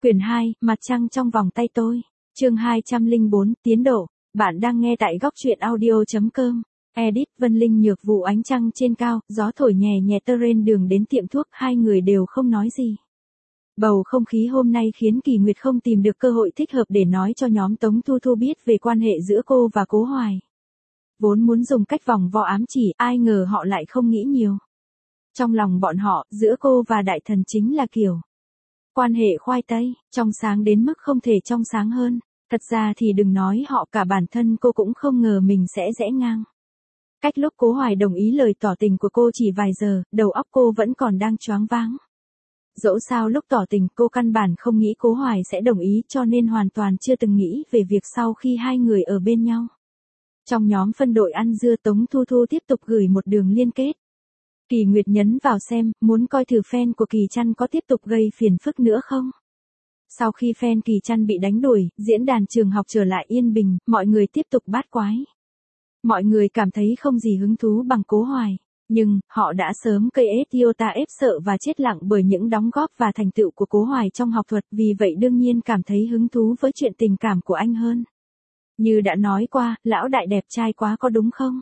Quyển 2, Mặt trăng trong vòng tay tôi. Chương 204, tiến độ. Bạn đang nghe tại góc truyện audio.com. Edit Vân Linh Nhược vụ ánh trăng trên cao, gió thổi nhẹ nhẹ tơ rên đường đến tiệm thuốc, hai người đều không nói gì. Bầu không khí hôm nay khiến Kỳ Nguyệt không tìm được cơ hội thích hợp để nói cho nhóm Tống Thu Thu biết về quan hệ giữa cô và Cố Hoài. Vốn muốn dùng cách vòng vo ám chỉ, ai ngờ họ lại không nghĩ nhiều. Trong lòng bọn họ, giữa cô và đại thần chính là kiểu quan hệ khoai tây, trong sáng đến mức không thể trong sáng hơn. Thật ra thì đừng nói họ, cả bản thân cô cũng không ngờ mình sẽ rẽ ngang. Cách lúc Cố Hoài đồng ý lời tỏ tình của cô chỉ vài giờ, đầu óc cô vẫn còn đang choáng váng. Dẫu sao lúc tỏ tình cô căn bản không nghĩ Cố Hoài sẽ đồng ý, cho nên hoàn toàn chưa từng nghĩ về việc sau khi hai người ở bên nhau. Trong nhóm phân đội ăn dưa, Tống Thu Thu tiếp tục gửi một đường liên kết. Kỳ Nguyệt nhấn vào xem, muốn coi thử fan của Kỳ Trăn có tiếp tục gây phiền phức nữa không. Sau khi fan Kỳ Trăn bị đánh đuổi, diễn đàn trường học trở lại yên bình, mọi người tiếp tục bát quái. Mọi người cảm thấy không gì hứng thú bằng Cố Hoài, nhưng họ đã sớm cây iota ép sợ và chết lặng bởi những đóng góp và thành tựu của Cố Hoài trong học thuật, vì vậy đương nhiên cảm thấy hứng thú với chuyện tình cảm của anh hơn. Như đã nói qua, lão đại đẹp trai quá có đúng không?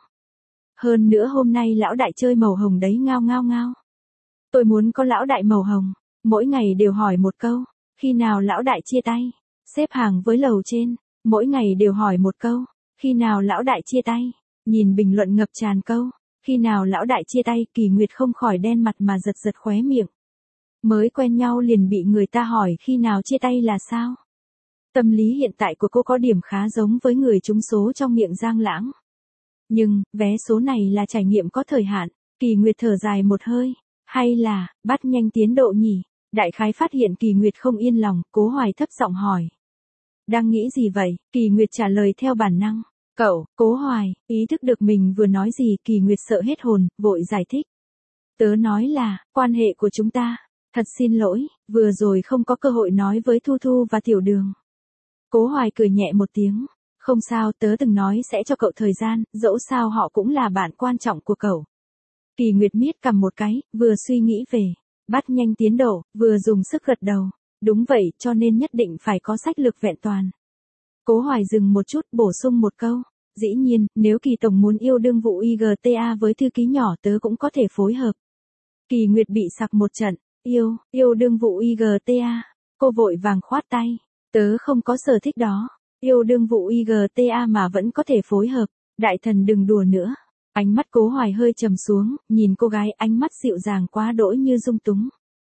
Hơn nữa hôm nay lão đại chơi màu hồng đấy, ngao ngao ngao. Tôi muốn có lão đại màu hồng. Mỗi ngày đều hỏi một câu, khi nào lão đại chia tay? Xếp hàng với lầu trên, mỗi ngày đều hỏi một câu, khi nào lão đại chia tay? Nhìn bình luận ngập tràn câu, khi nào lão đại chia tay? Kỳ Nguyệt không khỏi đen mặt mà giật giật khóe miệng. Mới quen nhau liền bị người ta hỏi khi nào chia tay là sao? Tâm lý hiện tại của cô có điểm khá giống với người trúng số trong miệng Giang Lãng. Nhưng, vé số này là trải nghiệm có thời hạn. Kỳ Nguyệt thở dài một hơi. Hay là, bắt nhanh tiến độ nhỉ? Đại khái phát hiện Kỳ Nguyệt không yên lòng, Cố Hoài thấp giọng hỏi. Đang nghĩ gì vậy? Kỳ Nguyệt trả lời theo bản năng. Cậu, Cố Hoài, ý thức được mình vừa nói gì, Kỳ Nguyệt sợ hết hồn, vội giải thích. Tớ nói là, quan hệ của chúng ta. Thật xin lỗi, vừa rồi không có cơ hội nói với Thu Thu và Tiểu Đường. Cố Hoài cười nhẹ một tiếng. Không sao, tớ từng nói sẽ cho cậu thời gian, dẫu sao họ cũng là bạn quan trọng của cậu. Kỳ Nguyệt miết cằm một cái, vừa suy nghĩ về bắt nhanh tiến độ, vừa dùng sức gật đầu. Đúng vậy, cho nên nhất định phải có sách lược vẹn toàn. Cố Hoài dừng một chút, bổ sung một câu. Dĩ nhiên, nếu Kỳ Tổng muốn yêu đương vụ IGTA với thư ký nhỏ tớ cũng có thể phối hợp. Kỳ Nguyệt bị sặc một trận. Yêu đương vụ IGTA. Cô vội vàng khoát tay. Tớ không có sở thích đó. Yêu đương vụ IGTA mà vẫn có thể phối hợp. Đại thần đừng đùa nữa. Ánh mắt Cố Hoài hơi trầm xuống, nhìn cô gái, ánh mắt dịu dàng quá đỗi như dung túng.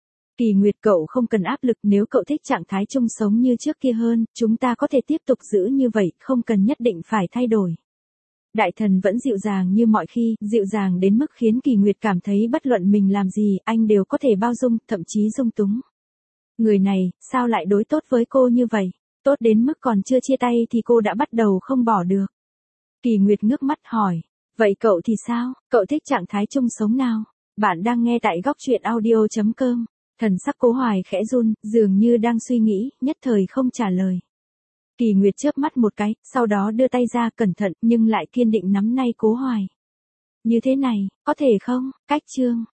Kỳ Nguyệt, cậu không cần áp lực, nếu cậu thích trạng thái chung sống như trước kia hơn, chúng ta có thể tiếp tục giữ như vậy, không cần nhất định phải thay đổi. Đại thần vẫn dịu dàng như mọi khi, dịu dàng đến mức khiến Kỳ Nguyệt cảm thấy bất luận mình làm gì, anh đều có thể bao dung, thậm chí dung túng. Người này, sao lại đối tốt với cô như vậy? Tốt đến mức còn chưa chia tay thì cô đã bắt đầu không bỏ được. Kỳ Nguyệt ngước mắt hỏi. Vậy cậu thì sao? Cậu thích trạng thái chung sống nào? Bạn đang nghe tại góc truyện audio.com. Thần sắc Cố Hoài khẽ run, dường như đang suy nghĩ, nhất thời không trả lời. Kỳ Nguyệt chớp mắt một cái, sau đó đưa tay ra cẩn thận nhưng lại kiên định nắm tay Cố Hoài. Như thế này, có thể không? Cách chương.